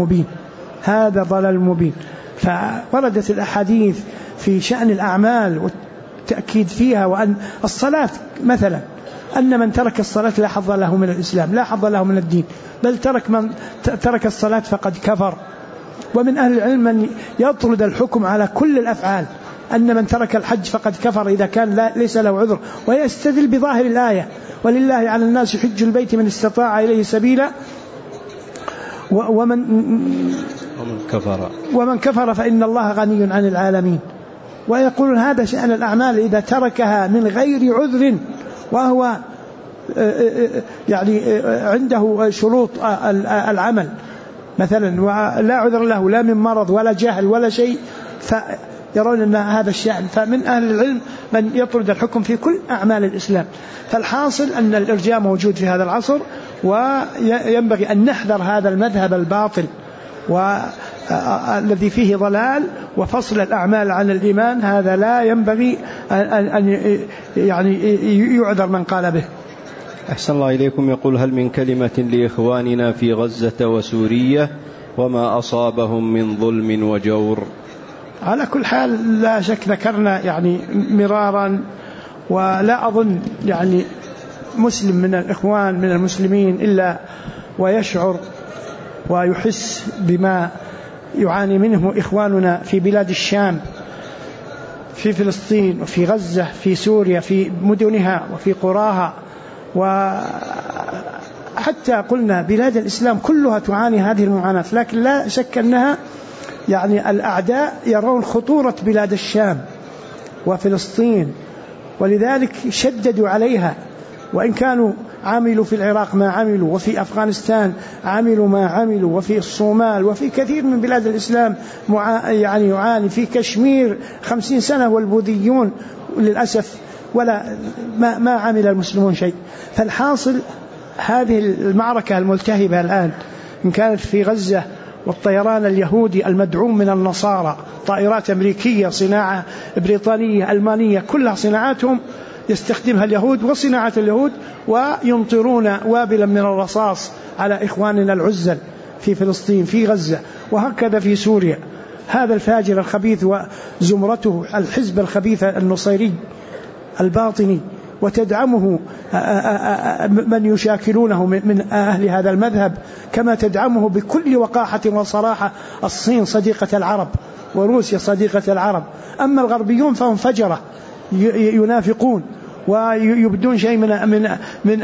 ضلال مبين. فوردت الأحاديث في شأن الأعمال والتأكيد فيها، وأن الصلاة مثلا أن من ترك الصلاة لا حظ له من الإسلام، لا حظ له من الدين، بل من ترك الصلاة فقد كفر. ومن أهل العلم من يطرد الحكم على كل الأفعال، أن من ترك الحج فقد كفر إذا كان ليس له عذر، ويستدل بظاهر الآية ولله على الناس حج البيت من استطاع إليه سبيلا ومن كفر فإن الله غني عن العالمين. ويقولون هذا شأن الأعمال إذا تركها من غير عذر، وهو يعني عنده شروط العمل مثلا ولا عذر له لا من مرض ولا جهل ولا شيء، فيرون أن هذا الشأن. فمن أهل العلم من يطرد الحكم في كل أعمال الإسلام. فالحاصل أن الإرجاء موجود في هذا العصر، وينبغي أن نحذر هذا المذهب الباطل والذي فيه ضلال وفصل الأعمال عن الإيمان. هذا لا ينبغي أن يعني يعذر من قال به. أحسن الله إليكم. يقول هل من كلمة لإخواننا في غزة وسورية وما أصابهم من ظلم وجور؟ على كل حال لا شك ذكرنا يعني مرارا، ولا أظن يعني مسلم من الإخوان من المسلمين إلا ويشعر ويحس بما يعاني منه إخواننا في بلاد الشام، في فلسطين وفي غزة، في سوريا، في مدنها وفي قراها، وحتى قلنا بلاد الإسلام كلها تعاني هذه المعاناة. لكن لا شك أنها يعني الأعداء يرون خطورة بلاد الشام وفلسطين، ولذلك شددوا عليها. وإن كانوا عملوا في العراق ما عملوا، وفي أفغانستان عملوا ما عملوا، وفي الصومال وفي كثير من بلاد الإسلام يعني يعاني، في كشمير 50 سنة والبوذيون للأسف ولا ما عمل المسلمون شيء. فالحاصل هذه المعركة الملتهبة الآن إن كانت في غزة، والطيران اليهودي المدعوم من النصارى، طائرات أمريكية صناعة بريطانية ألمانية كلها صناعاتهم يستخدمها اليهود وصناعة اليهود، ويمطرون وابلا من الرصاص على إخواننا العزل في فلسطين في غزة، وهكذا في سوريا. هذا الفاجر الخبيث وزمرته الحزب الخبيث النصيري الباطني، وتدعمه من يشاكلونه من أهل هذا المذهب، كما تدعمه بكل وقاحة وصراحة الصين صديقة العرب وروسيا صديقة العرب. أما الغربيون فهم فجرة ينافقون ويبدون شيء من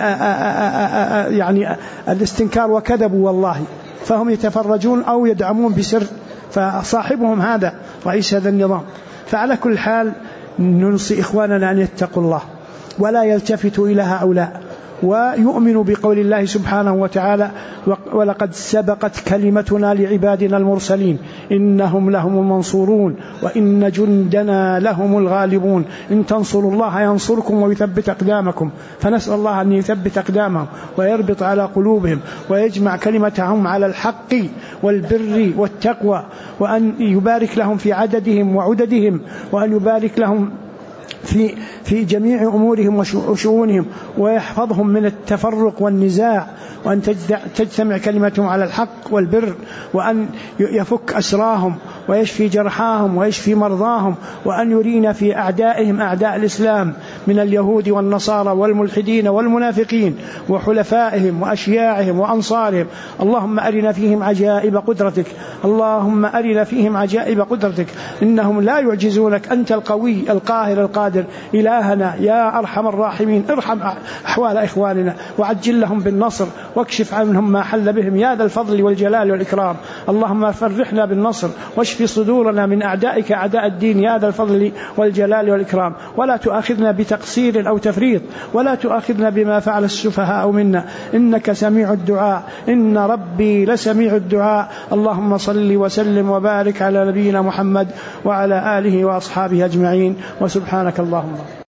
يعني الاستنكار، وكذبوا والله، فهم يتفرجون أو يدعمون بسر، فصاحبهم هذا رئيس هذا النظام. فعلى كل حال ننصي إخواننا أن يتقوا الله ولا يلتفتوا إلى هؤلاء، ويؤمنوا بقول الله سبحانه وتعالى: ولقد سبقت كلمتنا لعبادنا المرسلين إنهم لهم المنصورون وإن جندنا لهم الغالبون إن تنصروا الله ينصركم ويثبت أقدامكم. فنسأل الله أن يثبت أقدامهم ويربط على قلوبهم ويجمع كلمتهم على الحق والبر والتقوى، وأن يبارك لهم في عددهم وعددهم، وأن يبارك لهم في جميع أمورهم وشؤونهم، ويحفظهم من التفرق والنزاع، وأن تجتمع كلمتهم على الحق والبر، وأن يفك أسراهم ويشفي جرحاهم ويشفي مرضاهم، وأن يرينا في أعدائهم أعداء الإسلام من اليهود والنصارى والملحدين والمنافقين وحلفائهم وأشياعهم وأنصارهم. اللهم أرنا فيهم عجائب قدرتك، اللهم أرنا فيهم عجائب قدرتك، إنهم لا يعجزونك، أنت القوي القاهر القادر. إلهنا يا أرحم الراحمين ارحم أحوال إخواننا وعجل لهم بالنصر، واكشف عنهم ما حل بهم يا ذا الفضل والجلال والإكرام. اللهم فرحنا بالنصر واشف صدورنا من أعدائك أعداء الدين يا ذا الفضل والجلال والإكرام. ولا تؤاخذنا بتقصير أو تفريط، ولا تؤاخذنا بما فعل السفهاء منا، إنك سميع الدعاء، إن ربي لسميع الدعاء. اللهم صل وسلم وبارك على نبينا محمد وعلى آله وأصحابه أجمعين، وسبحانك اللهم.